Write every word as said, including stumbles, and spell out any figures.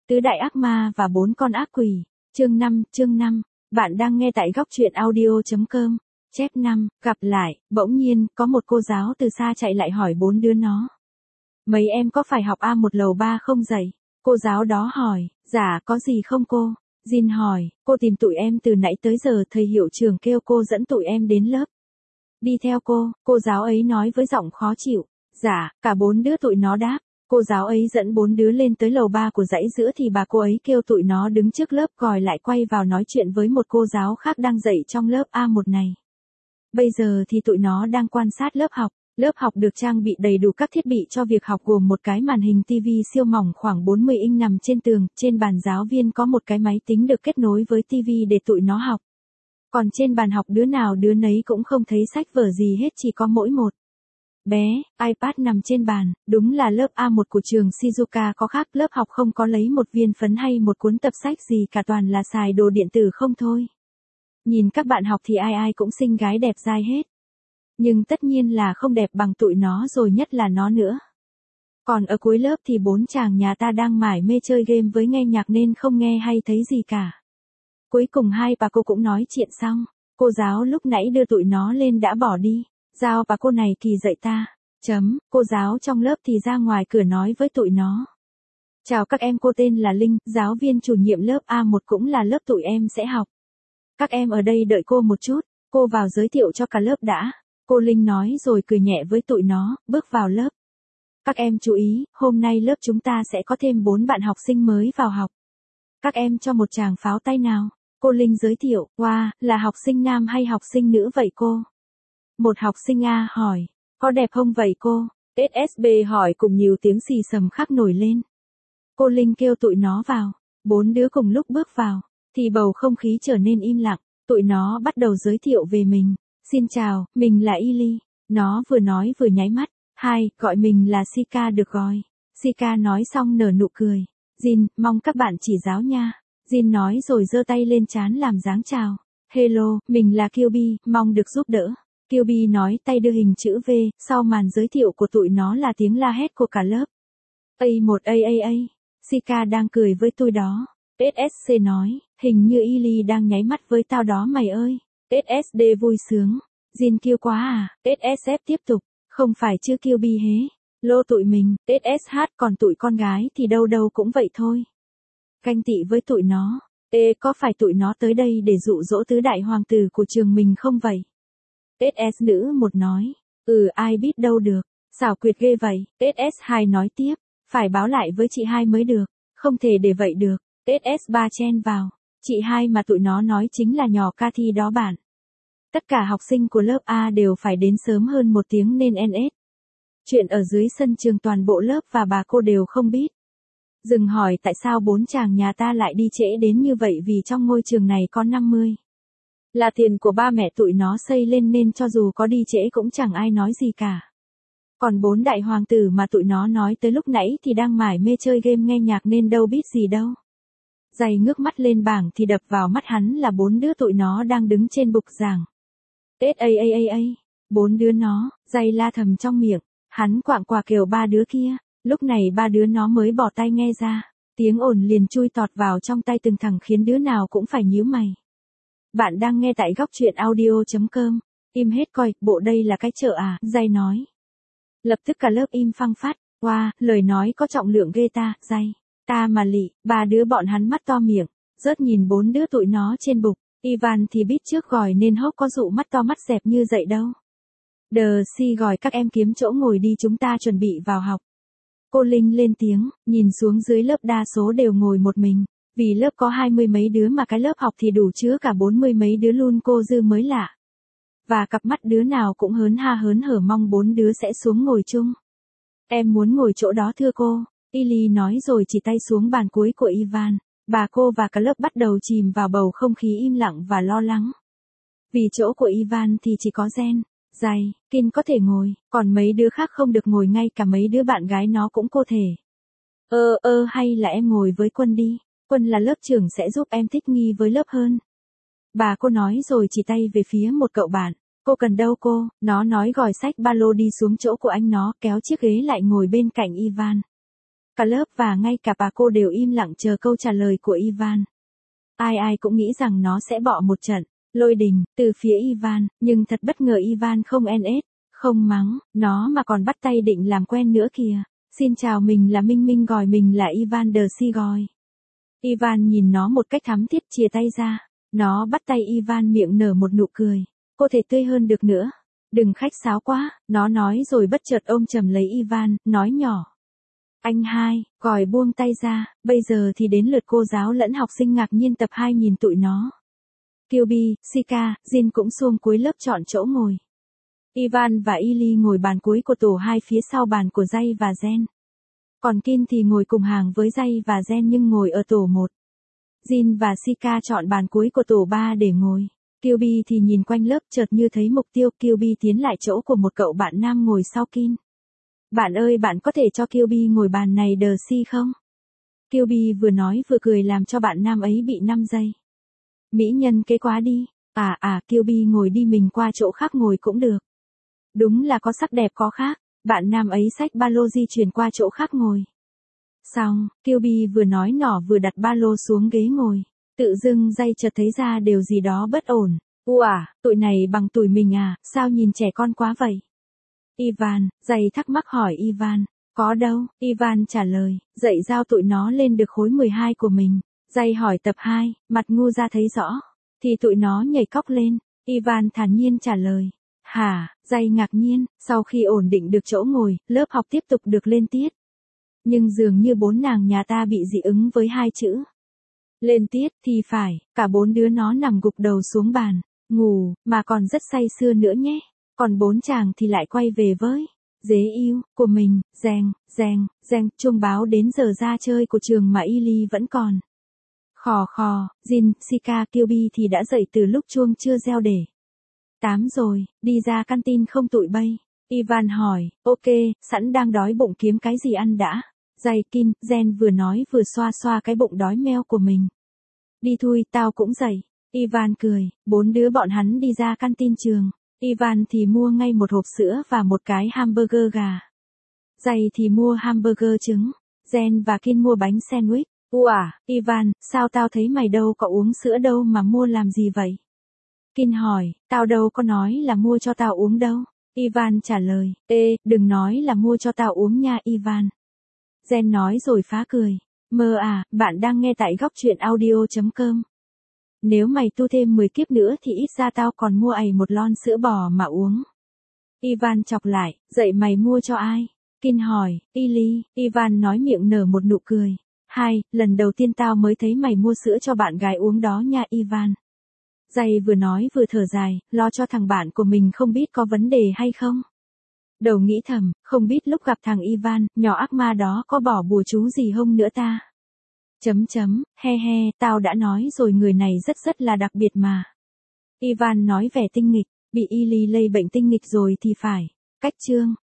Tứ đại ác ma và bốn con ác quỷ. Chương năm, chương năm. Bạn đang nghe tại góc truyện audio chấm com. Chép năm, gặp lại, bỗng nhiên, có một cô giáo từ xa chạy lại hỏi bốn đứa nó. Mấy em có phải học A một lầu ba không dậy? Cô giáo đó hỏi, dạ có gì không cô? Jin hỏi, cô tìm tụi em từ nãy tới giờ, thầy hiệu trưởng kêu cô dẫn tụi em đến lớp. Đi theo cô, cô giáo ấy nói với giọng khó chịu. Dạ, cả bốn đứa tụi nó đáp. Cô giáo ấy dẫn bốn đứa lên tới lầu ba của dãy giữa thì bà cô ấy kêu tụi nó đứng trước lớp gọi lại quay vào nói chuyện với một cô giáo khác đang dạy trong lớp A một này. Bây giờ thì tụi nó đang quan sát lớp học. Lớp học được trang bị đầy đủ các thiết bị cho việc học gồm một cái màn hình ti vi siêu mỏng khoảng bốn mươi inch nằm trên tường, trên bàn giáo viên có một cái máy tính được kết nối với ti vi để tụi nó học. Còn trên bàn học đứa nào đứa nấy cũng không thấy sách vở gì hết, chỉ có mỗi một bé iPad nằm trên bàn. Đúng là lớp A một của trường Shizuoka có khác, lớp học không có lấy một viên phấn hay một cuốn tập sách gì cả, toàn là xài đồ điện tử không thôi. Nhìn các bạn học thì ai ai cũng xinh gái đẹp dai hết. Nhưng tất nhiên là không đẹp bằng tụi nó rồi, nhất là nó nữa. Còn ở cuối lớp thì bốn chàng nhà ta đang mải mê chơi game với nghe nhạc nên không nghe hay thấy gì cả. Cuối cùng hai bà cô cũng nói chuyện xong. Cô giáo lúc nãy đưa tụi nó lên đã bỏ đi. Giao bà cô này kỳ dạy ta. Chấm, cô giáo trong lớp thì ra ngoài cửa nói với tụi nó. Chào các em, cô tên là Linh, giáo viên chủ nhiệm lớp A một cũng là lớp tụi em sẽ học. Các em ở đây đợi cô một chút, cô vào giới thiệu cho cả lớp đã. Cô Linh nói rồi cười nhẹ với tụi nó, bước vào lớp. Các em chú ý, hôm nay lớp chúng ta sẽ có thêm bốn bạn học sinh mới vào học. Các em cho một tràng pháo tay nào. Cô Linh giới thiệu, wow, là học sinh nam hay học sinh nữ vậy cô? Một học sinh A hỏi, có đẹp không vậy cô? ét ét bê hỏi cùng nhiều tiếng xì xầm khác nổi lên. Cô Linh kêu tụi nó vào. Bốn đứa cùng lúc bước vào, thì bầu không khí trở nên im lặng. Tụi nó bắt đầu giới thiệu về mình. Xin chào, mình là Ili. Nó vừa nói vừa nháy mắt. Hai, gọi mình là Sika được rồi. Sika nói xong nở nụ cười. Jin, mong các bạn chỉ giáo nha. Jin nói rồi giơ tay lên trán làm dáng chào. Hello, mình là Kyubi, mong được giúp đỡ. Kyubi nói tay đưa hình chữ V, sau màn giới thiệu của tụi nó là tiếng la hét của cả lớp. A một A A A. Sika đang cười với tôi đó. ét ét xê nói, hình như Ili đang nháy mắt với tao đó mày ơi. ét ét đê vui sướng. Jin kêu quá à. ét ét ép tiếp tục, không phải chứ Kyubi hế. Lô tụi mình, ét ét hát còn tụi con gái thì đâu đâu cũng vậy thôi. Canh tị với tụi nó. Ê, có phải tụi nó tới đây để dụ dỗ tứ đại hoàng tử của trường mình không vậy? ét ét nữ một nói. Ừ, ai biết đâu được. Xảo quyệt ghê vậy. ét ét hai nói tiếp. Phải báo lại với chị hai mới được. Không thể để vậy được. ét ét ba chen vào. Chị hai mà tụi nó nói chính là nhỏ Cathy đó bạn. Tất cả học sinh của lớp A đều phải đến sớm hơn một tiếng nên en ét. Chuyện ở dưới sân trường toàn bộ lớp và bà cô đều không biết. Dừng hỏi tại sao bốn chàng nhà ta lại đi trễ đến như vậy, vì trong ngôi trường này có năm mươi. Là tiền của ba mẹ tụi nó xây lên nên cho dù có đi trễ cũng chẳng ai nói gì cả. Còn bốn đại hoàng tử mà tụi nó nói tới lúc nãy thì đang mải mê chơi game nghe nhạc nên đâu biết gì đâu. Dày ngước mắt lên bảng thì đập vào mắt hắn là bốn đứa tụi nó đang đứng trên bục giảng. ét a a a a, bốn đứa nó, dày la thầm trong miệng, hắn quạng quà kêu ba đứa kia. Lúc này ba đứa nó mới bỏ tai nghe ra, tiếng ồn liền chui tọt vào trong tai từng thằng khiến đứa nào cũng phải nhíu mày. Bạn đang nghe tại góc truyện audio chấm com. Im hết coi, bộ đây là cái chợ à, Dày nói. Lập tức cả lớp im phăng phát. Wow, lời nói có trọng lượng ghê ta, Dày. Ta mà lị, ba đứa bọn hắn mắt to miệng, rớt nhìn bốn đứa tụi nó trên bục. Ivan thì biết trước gọi nên hốc có dụ mắt to mắt dẹp như vậy đâu. Đờ si gọi các em kiếm chỗ ngồi đi, chúng ta chuẩn bị vào học. Cô Linh lên tiếng, nhìn xuống dưới lớp đa số đều ngồi một mình. Vì lớp có hai mươi mấy đứa mà cái lớp học thì đủ chứa cả bốn mươi mấy đứa luôn, cô dư mới lạ. Và cặp mắt đứa nào cũng hớn ha hớn hở mong bốn đứa sẽ xuống ngồi chung. Em muốn ngồi chỗ đó thưa cô. Ili nói rồi chỉ tay xuống bàn cuối của Ivan. Bà cô và cả lớp bắt đầu chìm vào bầu không khí im lặng và lo lắng. Vì chỗ của Ivan thì chỉ có Jen, Dày, Kin có thể ngồi, còn mấy đứa khác không được ngồi, ngay cả mấy đứa bạn gái nó cũng có thể. Ơ ơ hay là em ngồi với Quân đi, Quân là lớp trưởng sẽ giúp em thích nghi với lớp hơn. Bà cô nói rồi chỉ tay về phía một cậu bạn. Cô cần đâu cô, nó nói gòi xách ba lô đi xuống chỗ của anh nó, kéo chiếc ghế lại ngồi bên cạnh Ivan. Cả lớp và ngay cả bà cô đều im lặng chờ câu trả lời của Ivan. Ai ai cũng nghĩ rằng nó sẽ bọ một trận lôi đình từ phía Ivan, nhưng thật bất ngờ Ivan không en ét, không mắng nó mà còn bắt tay định làm quen nữa kìa. Xin chào, mình là Minh Minh, gọi mình là Ivan the Seagull. Ivan nhìn nó một cách thắm thiết, chìa tay ra. Nó bắt tay Ivan, miệng nở một nụ cười. Cô thể tươi hơn được nữa. Đừng khách sáo quá, nó nói rồi bất chợt ôm chầm lấy Ivan, nói nhỏ. Anh hai, còi buông tay ra, bây giờ thì đến lượt cô giáo lẫn học sinh ngạc nhiên. Tập hai nhìn tụi nó. Kyubi, Shika, Jin cũng xuông cuối lớp chọn chỗ ngồi. Ivan và Ili ngồi bàn cuối của tổ hai phía sau bàn của Jay và Jen. Còn Kin thì ngồi cùng hàng với Jay và Jen nhưng ngồi ở tổ một. Jin và Shika chọn bàn cuối của tổ ba để ngồi. Kyubi thì nhìn quanh lớp, chợt như thấy mục tiêu. Kyubi tiến lại chỗ của một cậu bạn nam ngồi sau Kin. Bạn ơi, bạn có thể cho Kyubi ngồi bàn này đờ si không? Kyubi vừa nói vừa cười làm cho bạn nam ấy bị năm giây. Mỹ nhân kế quá đi. À à, Kyubi ngồi đi, mình qua chỗ khác ngồi cũng được. Đúng là có sắc đẹp có khác. Bạn nam ấy xách ba lô di chuyển qua chỗ khác ngồi. Xong, Kyubi vừa nói nỏ vừa đặt ba lô xuống ghế ngồi. Tự dưng Jay chợt thấy ra điều gì đó bất ổn. Ủa, tụi này bằng tuổi mình à, sao nhìn trẻ con quá vậy? Ivan, Jay thắc mắc hỏi Ivan. Có đâu, Ivan trả lời, dạy giao tụi nó lên được khối mười hai của mình. Jay hỏi tập hai, mặt ngu ra thấy rõ. Thì tụi nó nhảy cóc lên. Ivan thản nhiên trả lời. Hả, Jay ngạc nhiên, sau khi ổn định được chỗ ngồi, lớp học tiếp tục được lên tiết. Nhưng dường như bốn nàng nhà ta bị dị ứng với hai chữ. Lên tiết thì phải, cả bốn đứa nó nằm gục đầu xuống bàn, ngủ, mà còn rất say sưa nữa nhé. Còn bốn chàng thì lại quay về với dế yêu của mình, reng, reng, reng, chuông báo đến giờ ra chơi của trường mà Ili vẫn còn. Khò khò, Jin, Shika, Kyubi thì đã dậy từ lúc chuông chưa reo để. Tám rồi, đi ra canteen không tụi bay? Ivan hỏi, ok, sẵn đang đói bụng, kiếm cái gì ăn đã. Jay, Kin, Jen vừa nói vừa xoa xoa cái bụng đói meo của mình. Đi thôi, tao cũng dậy. Ivan cười, bốn đứa bọn hắn đi ra canteen trường. Ivan thì mua ngay một hộp sữa và một cái hamburger gà. Jay thì mua hamburger trứng. Jen và Kin mua bánh sandwich. Ủa, Ivan, sao tao thấy mày đâu có uống sữa đâu mà mua làm gì vậy? Kin hỏi, tao đâu có nói là mua cho tao uống đâu. Ivan trả lời, ê, đừng nói là mua cho tao uống nha Ivan. Jen nói rồi phá cười. Mơ à, bạn đang nghe tại góc truyện audio chấm com. Nếu mày tu thêm mười kiếp nữa thì ít ra tao còn mua ầy một lon sữa bò mà uống. Ivan chọc lại, dậy mày mua cho ai? Kin hỏi, Ili. Ivan nói miệng nở một nụ cười. Hai, lần đầu tiên tao mới thấy mày mua sữa cho bạn gái uống đó nha Ivan. Jay vừa nói vừa thở dài, lo cho thằng bạn của mình không biết có vấn đề hay không. Đầu nghĩ thầm, không biết lúc gặp thằng Ivan, nhỏ ác ma đó có bỏ bùa chú gì không nữa ta. Chấm chấm, he he, tao đã nói rồi, người này rất rất là đặc biệt mà. Ivan nói vẻ tinh nghịch, bị Ili lây bệnh tinh nghịch rồi thì phải. Cách chương.